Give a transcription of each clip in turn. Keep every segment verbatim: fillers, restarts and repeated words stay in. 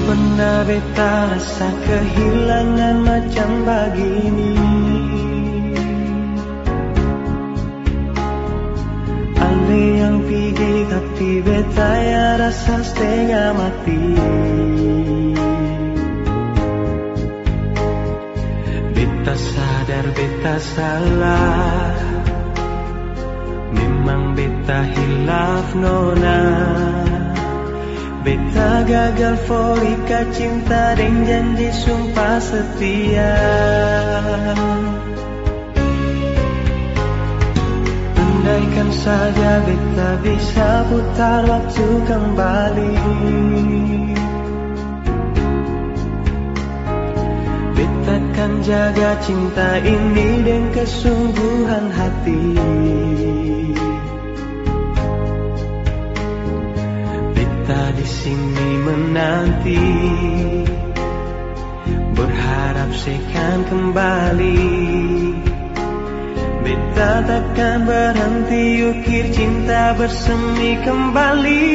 pernah beta rasa kehilangan macam begini. Ale yang pergi tapi beta ya rasa setengah mati. Beta sadar beta salah, memang beta hilaf nona. Beta gagal folika cinta dan janji sumpah setia. Andaikan saja beta bisa putar waktu kembali, beta kan jaga cinta ini dengan kesungguhan hati. Di sini menanti, berharap sekan kembali. Beta takkan berhenti ukir cinta bersemi kembali.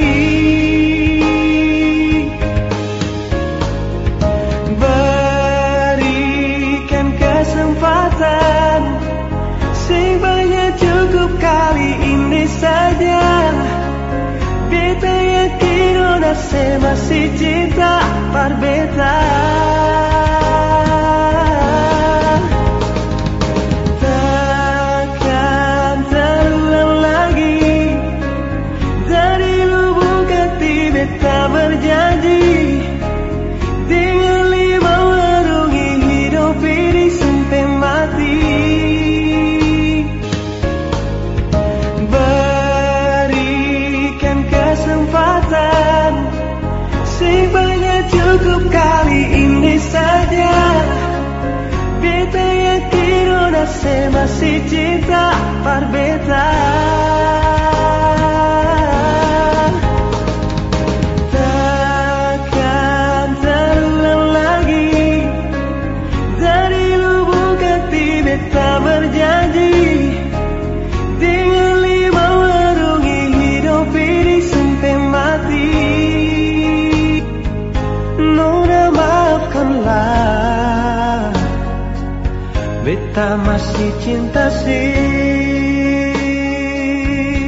Berikan kesempatan, sebanyak cukup kali ini saja. Beta yakin ona se masih cinta par beta. Takkan terulang lagi, dari lubuk hati beta berjanji, dengan lima warungi hidup ini sampai mati. Kesempatan sebanyak cukup kali ini saja. Beta yakin ona se masih cinta par beta. Takkan terulang lagi, dari lubuk hati beta berjanji, dengan lima warungi hidup ini sampai mati. Nona maafkanlah, beta masih cinta sih.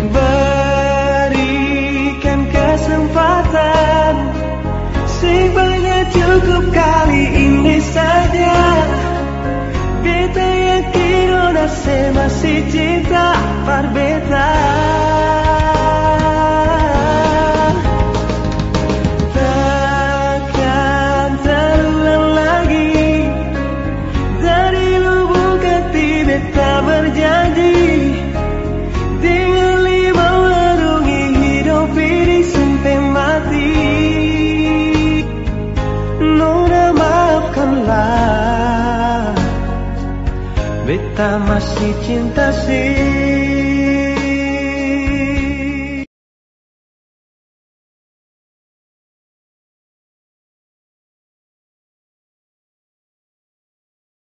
Berikan kesempatan, sebanyak cukup kali ini saja. Beta yakin ona se masih cinta par beta. Beta berjanji, dengan lima warungi hidup ini sampai mati. Nona maafkanlah, beta masih cinta sih.